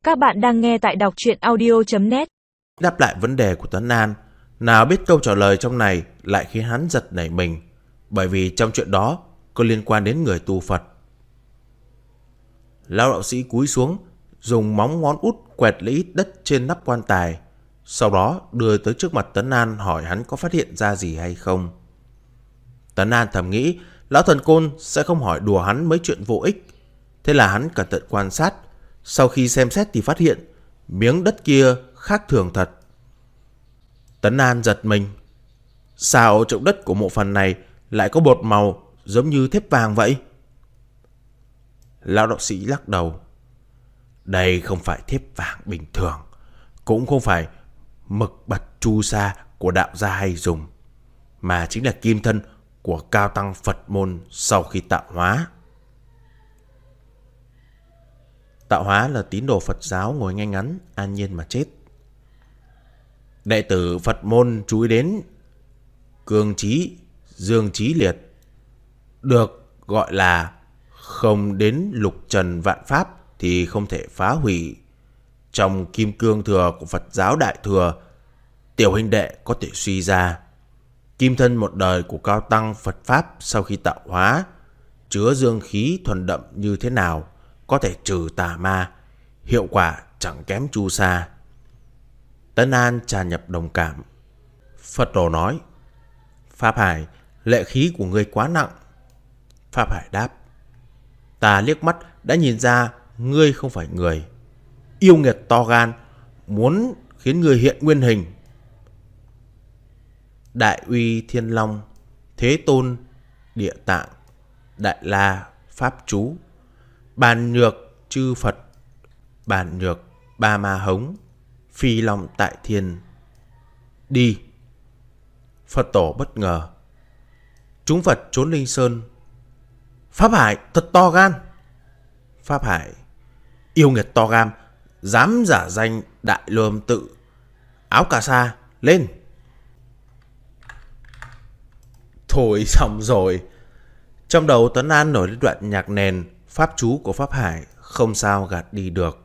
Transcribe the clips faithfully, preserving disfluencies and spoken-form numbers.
Các bạn đang nghe tại đọc truyện audio chấm net. Đáp lại vấn đề của Tuấn An, nào biết câu trả lời trong này lại khiến hắn giật nảy mình, bởi vì trong chuyện đó có liên quan đến người tu Phật. Lão đạo sĩ cúi xuống, dùng móng ngón út quẹt lấy ít đất trên nắp quan tài, sau đó đưa tới trước mặt Tuấn An hỏi hắn có phát hiện ra gì hay không. Tuấn An thầm nghĩ lão thần côn sẽ không hỏi đùa hắn mấy chuyện vô ích, thế là hắn cẩn thận quan sát. Sau khi xem xét thì phát hiện miếng đất kia khác thường thật. Tuấn An giật mình, sao chậu đất của mộ phần này lại có bột màu giống như thép vàng vậy? Lão đạo sĩ lắc đầu, đây không phải thép vàng bình thường, cũng không phải mực bạch chu sa của đạo gia hay dùng, mà chính là kim thân của cao tăng Phật môn sau khi tạo hóa. Tạo hóa là tín đồ Phật giáo ngồi ngay ngắn an nhiên mà chết. Đệ tử Phật môn chú ý đến cương trí, dương trí liệt, được gọi là không đến lục trần vạn pháp thì không thể phá hủy. Trong kim cương thừa của Phật giáo Đại Thừa, tiểu huynh đệ có thể suy ra kim thân một đời của cao tăng Phật Pháp sau khi tạo hóa chứa dương khí thuần đậm như thế nào, có thể trừ tà ma, hiệu quả chẳng kém chu sa. Tân An tràn nhập đồng cảm. Phật tổ nói, Pháp Hải, lệ khí của ngươi quá nặng. Pháp Hải đáp, ta liếc mắt đã nhìn ra ngươi không phải người. Yêu nghiệt to gan, muốn khiến ngươi hiện nguyên hình. Đại uy thiên long, thế tôn địa tạng, đại la pháp chú, bàn nhược chư Phật, bàn nhược ba ma hống, phi long tại thiên. Đi. Phật tổ bất ngờ, chúng Phật trốn Linh Sơn. Pháp Hải thật to gan. Pháp Hải, yêu nghiệt to gan, dám giả danh đại lương tự. Áo cà sa lên. Thôi xong rồi. Trong đầu Tuấn An nổi lên đoạn nhạc nền pháp chú của Pháp Hải, không sao gạt đi được.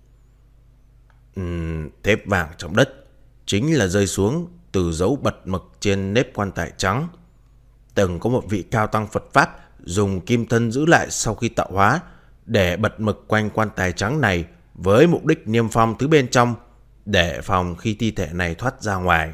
uhm, Thép vàng trong đất chính là rơi xuống từ dấu bật mực trên nếp quan tài trắng. Từng có một vị cao tăng Phật Pháp dùng kim thân giữ lại sau khi tạo hóa, để bật mực quanh quan tài trắng này với mục đích niêm phong thứ bên trong, để phòng khi thi thể này thoát ra ngoài.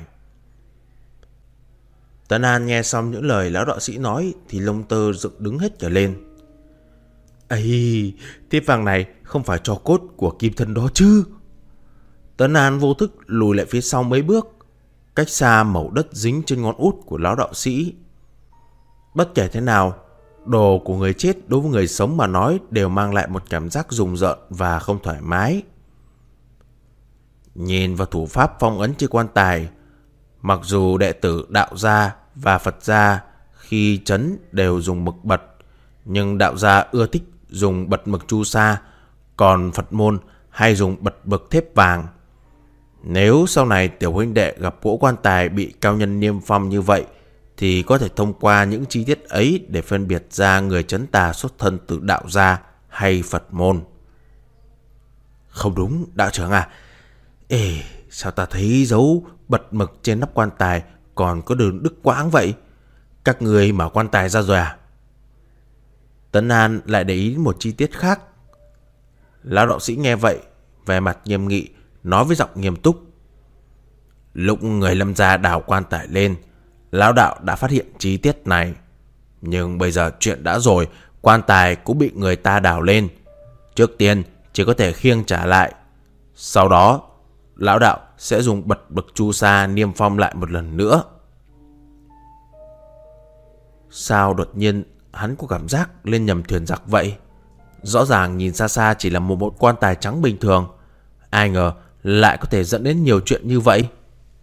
Tuấn An nghe xong những lời lão đạo sĩ nói thì lông tơ dựng đứng hết cả lên. Ây, thép vàng này không phải tro cốt của kim thân đó chứ? Tuấn An vô thức lùi lại phía sau mấy bước, cách xa mẩu đất dính trên ngón út của lão đạo sĩ. Bất kể thế nào, đồ của người chết đối với người sống mà nói đều mang lại một cảm giác rùng rợn và không thoải mái. Nhìn vào thủ pháp phong ấn trên quan tài, mặc dù đệ tử đạo gia và Phật gia khi trấn đều dùng mực bật, nhưng đạo gia ưa thích dùng bật mực chu sa, còn Phật môn hay dùng bật mực thép vàng. Nếu sau này tiểu huynh đệ gặp cỗ quan tài bị cao nhân niêm phong như vậy, thì có thể thông qua những chi tiết ấy để phân biệt ra người trấn tà xuất thân từ đạo gia hay Phật môn. Không đúng, đạo trưởng à. Ê, sao ta thấy dấu bật mực trên nắp quan tài còn có đường đứt quãng vậy? Các người mở quan tài ra rồi à? Tấn An lại để ý một chi tiết khác. Lão đạo sĩ nghe vậy, vẻ mặt nghiêm nghị, nói với giọng nghiêm túc. Lúc người lâm gia đào quan tài lên, lão đạo đã phát hiện chi tiết này. Nhưng bây giờ chuyện đã rồi, quan tài cũng bị người ta đào lên. Trước tiên chỉ có thể khiêng trả lại. Sau đó, lão đạo sẽ dùng bật mực chu sa niêm phong lại một lần nữa. Sao đột nhiên hắn có cảm giác lên nhầm thuyền giặc vậy? Rõ ràng nhìn xa xa chỉ là một, một quan tài trắng bình thường, ai ngờ lại có thể dẫn đến nhiều chuyện như vậy.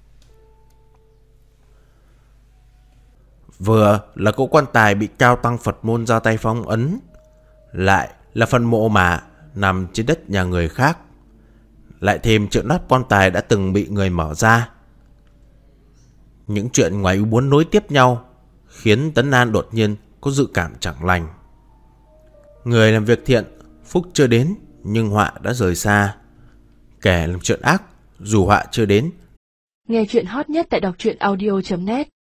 Vừa là cỗ quan tài bị cao tăng Phật môn ra tay phong ấn, lại là phần mộ mà nằm trên đất nhà người khác, lại thêm chuyện nắp quan tài đã từng bị người mở ra. Những chuyện ngoài ý muốn nối tiếp nhau khiến Tấn An đột nhiên có dự cảm chẳng lành. Người làm việc thiện, phúc chưa đến nhưng họa đã rời xa. kẻ làm chuyện ác dù họa chưa đến. Nghe chuyện hot nhất tại đọc truyện audio chấm net.